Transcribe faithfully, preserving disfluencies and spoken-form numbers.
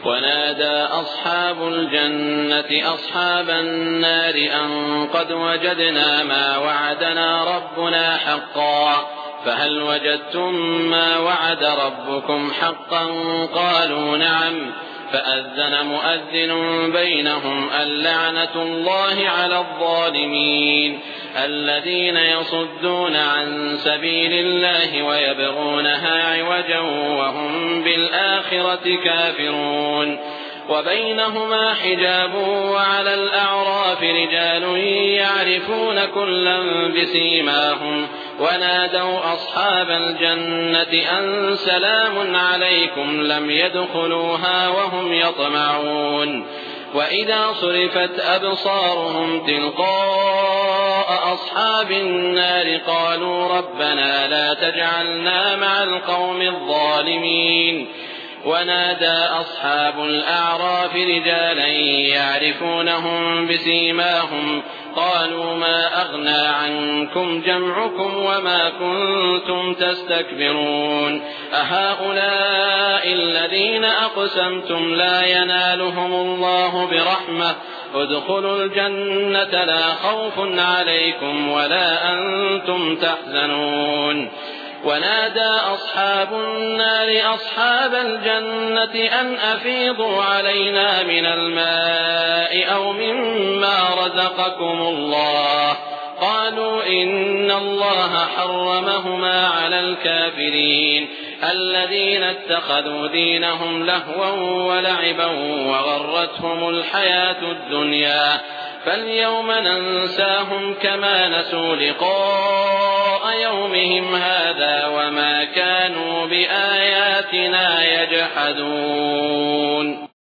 ونادى أصحاب الجنة أصحاب النار أن قد وجدنا ما وعدنا ربنا حقا فهل وجدتم ما وعد ربكم حقا قالوا نعم فأذن مؤذن بينهم اللعنة الله على الظالمين الذين يصدون عن سبيل الله ويبغونها عوجا وهم بالآخرة كافرون وبينهما حجاب وعلى الأعراف رجال يعرفون كلا بسيماهم ونادوا أصحاب الجنة أن سلام عليكم لم يدخلوها وهم يطمعون وإذا صرفت أبصارهم تلقاء أصحاب النار قالوا ربنا لا تجعلنا مع القوم الظالمين ونادى أصحاب الأعراف رجالا يعرفونهم بسيماهم قالوا ما أغنى عنكم جمعكم وما كنتم تستكبرون أهؤلاء الذين أقسمتم لا ينالهم الله برحمة ادخلوا الجنة لا خوف عليكم ولا أنتم تحزنون ونادى أصحاب النار أصحاب الجنة أن أفيضوا علينا من الماء أو مما رزقكم الله قالوا إن الله حرمهما على الكافرين الذين اتخذوا دينهم لهوا ولعبا وغرتهم الحياة الدنيا فاليوم ننساهم كما نسوا لقاء يومهم هذا وما كانوا بآياتنا يجحدون.